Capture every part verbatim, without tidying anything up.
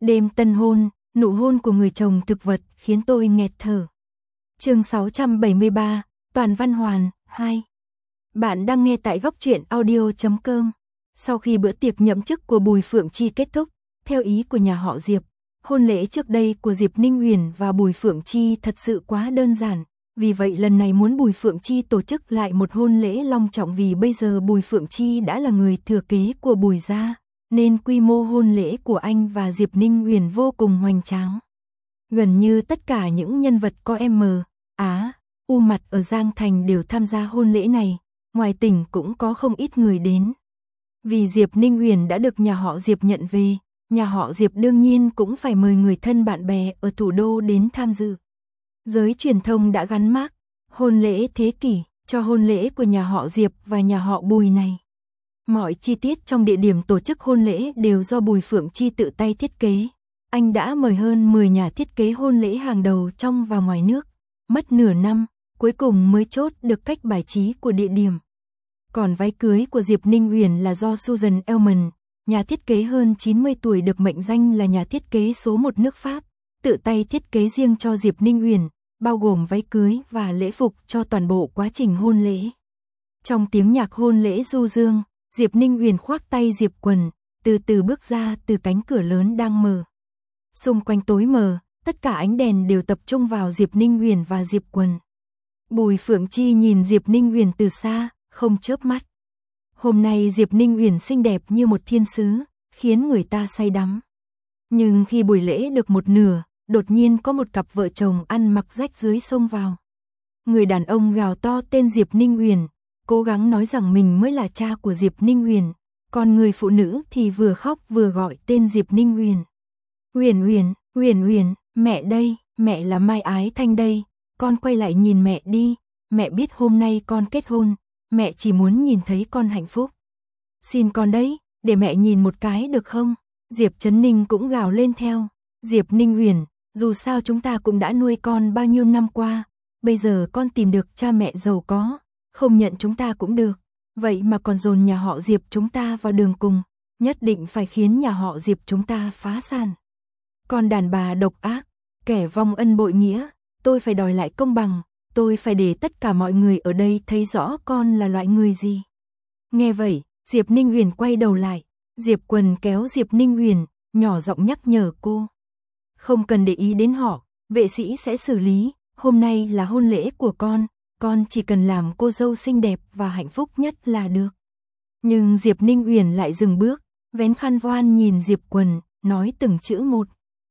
Đêm tân hôn, nụ hôn của người chồng thực vật khiến tôi nghẹt thở. Chương sáu trăm bảy mươi ba, Toàn Văn Hoàn, hai. Bạn đang nghe tại góc truyện audio chấm com. Sau khi bữa tiệc nhậm chức của Bùi Phượng Chi kết thúc, theo ý của nhà họ Diệp, hôn lễ trước đây của Diệp Ninh Huyền và Bùi Phượng Chi thật sự quá đơn giản. Vì vậy lần này muốn Bùi Phượng Chi tổ chức lại một hôn lễ long trọng, vì bây giờ Bùi Phượng Chi đã là người thừa kế của Bùi gia, nên quy mô hôn lễ của anh và Diệp Ninh Huyền vô cùng hoành tráng. Gần như tất cả những nhân vật có M, Á, U mặt ở Giang Thành đều tham gia hôn lễ này, ngoài tỉnh cũng có không ít người đến. Vì Diệp Ninh Huyền đã được nhà họ Diệp nhận về, nhà họ Diệp đương nhiên cũng phải mời người thân bạn bè ở thủ đô đến tham dự. Giới truyền thông đã gắn mác hôn lễ thế kỷ cho hôn lễ của nhà họ Diệp và nhà họ Bùi này. Mọi chi tiết trong địa điểm tổ chức hôn lễ đều do Bùi Phượng Chi tự tay thiết kế. Anh đã mời hơn mười nhà thiết kế hôn lễ hàng đầu trong và ngoài nước, mất nửa năm, cuối cùng mới chốt được cách bài trí của địa điểm. Còn váy cưới của Diệp Ninh Huyền là do Susan Elman, nhà thiết kế hơn chín mươi tuổi được mệnh danh là nhà thiết kế số một nước Pháp, tự tay thiết kế riêng cho Diệp Ninh Huyền, bao gồm váy cưới và lễ phục cho toàn bộ quá trình hôn lễ. Trong tiếng nhạc hôn lễ du dương, Diệp Ninh Huyền khoác tay Diệp Quần, từ từ bước ra từ cánh cửa lớn đang mở. Xung quanh tối mờ, tất cả ánh đèn đều tập trung vào Diệp Ninh Huyền và Diệp Quần. Bùi Phượng Chi nhìn Diệp Ninh Huyền từ xa, không chớp mắt. Hôm nay Diệp Ninh Huyền xinh đẹp như một thiên sứ, khiến người ta say đắm. Nhưng khi buổi lễ được một nửa, đột nhiên có một cặp vợ chồng ăn mặc rách rưới xông vào. Người đàn ông gào to tên Diệp Ninh Huyền, cố gắng nói rằng mình mới là cha của Diệp Ninh Huyền, còn người phụ nữ thì vừa khóc vừa gọi tên Diệp Ninh Huyền. Huyền Huyền, Huyền Huyền, mẹ đây, mẹ là Mai Ái Thanh đây, con quay lại nhìn mẹ đi, mẹ biết hôm nay con kết hôn, mẹ chỉ muốn nhìn thấy con hạnh phúc. Xin con đấy, để mẹ nhìn một cái được không? Diệp Trấn Ninh cũng gào lên theo. Diệp Ninh Huyền, dù sao chúng ta cũng đã nuôi con bao nhiêu năm qua, bây giờ con tìm được cha mẹ giàu có, không nhận chúng ta cũng được, vậy mà còn dồn nhà họ Diệp chúng ta vào đường cùng, nhất định phải khiến nhà họ Diệp chúng ta phá sản. Con đàn bà độc ác, kẻ vong ân bội nghĩa, tôi phải đòi lại công bằng, tôi phải để tất cả mọi người ở đây thấy rõ con là loại người gì. Nghe vậy, Diệp Ninh Huyền quay đầu lại, Diệp Quần kéo Diệp Ninh Huyền, nhỏ giọng nhắc nhở cô. Không cần để ý đến họ, vệ sĩ sẽ xử lý, hôm nay là hôn lễ của con, con chỉ cần làm cô dâu xinh đẹp và hạnh phúc nhất là được. Nhưng Diệp Ninh Huyền lại dừng bước, vén khăn voan nhìn Diệp Quần, nói từng chữ một.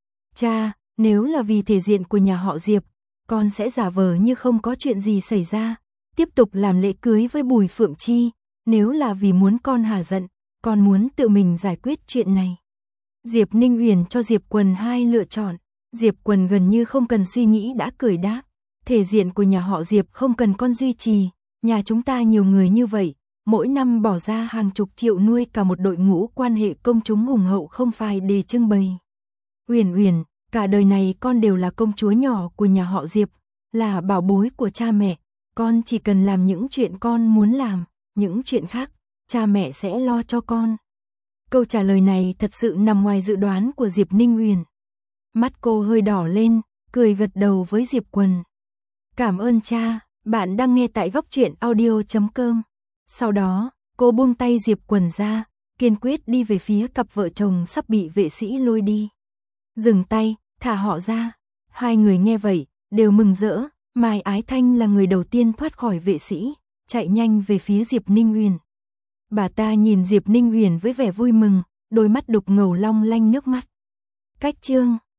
Cha, nếu là vì thể diện của nhà họ Diệp, con sẽ giả vờ như không có chuyện gì xảy ra, tiếp tục làm lễ cưới với Bùi Phượng Chi, nếu là vì muốn con hả giận, con muốn tự mình giải quyết chuyện này. Diệp Ninh Huyền cho Diệp Quần hai lựa chọn, Diệp Quần gần như không cần suy nghĩ đã cười đáp, thể diện của nhà họ Diệp không cần con duy trì, nhà chúng ta nhiều người như vậy, mỗi năm bỏ ra hàng chục triệu nuôi cả một đội ngũ quan hệ công chúng hùng hậu không phải để trưng bày. Huyền Huyền, cả đời này con đều là công chúa nhỏ của nhà họ Diệp, là bảo bối của cha mẹ, con chỉ cần làm những chuyện con muốn làm, những chuyện khác, cha mẹ sẽ lo cho con. Câu trả lời này thật sự nằm ngoài dự đoán của Diệp Ninh Huyền. Mắt cô hơi đỏ lên, cười gật đầu với Diệp Quần. Cảm ơn cha, bạn đang nghe tại góc truyện audio chấm com. Sau đó, cô buông tay Diệp Quần ra, kiên quyết đi về phía cặp vợ chồng sắp bị vệ sĩ lôi đi. Dừng tay, thả họ ra. Hai người nghe vậy, đều mừng rỡ. Mai Ái Thanh là người đầu tiên thoát khỏi vệ sĩ, chạy nhanh về phía Diệp Ninh Huyền. Bà ta nhìn Diệp Ninh Huyền với vẻ vui mừng, đôi mắt đục ngầu long lanh nước mắt. Cách chương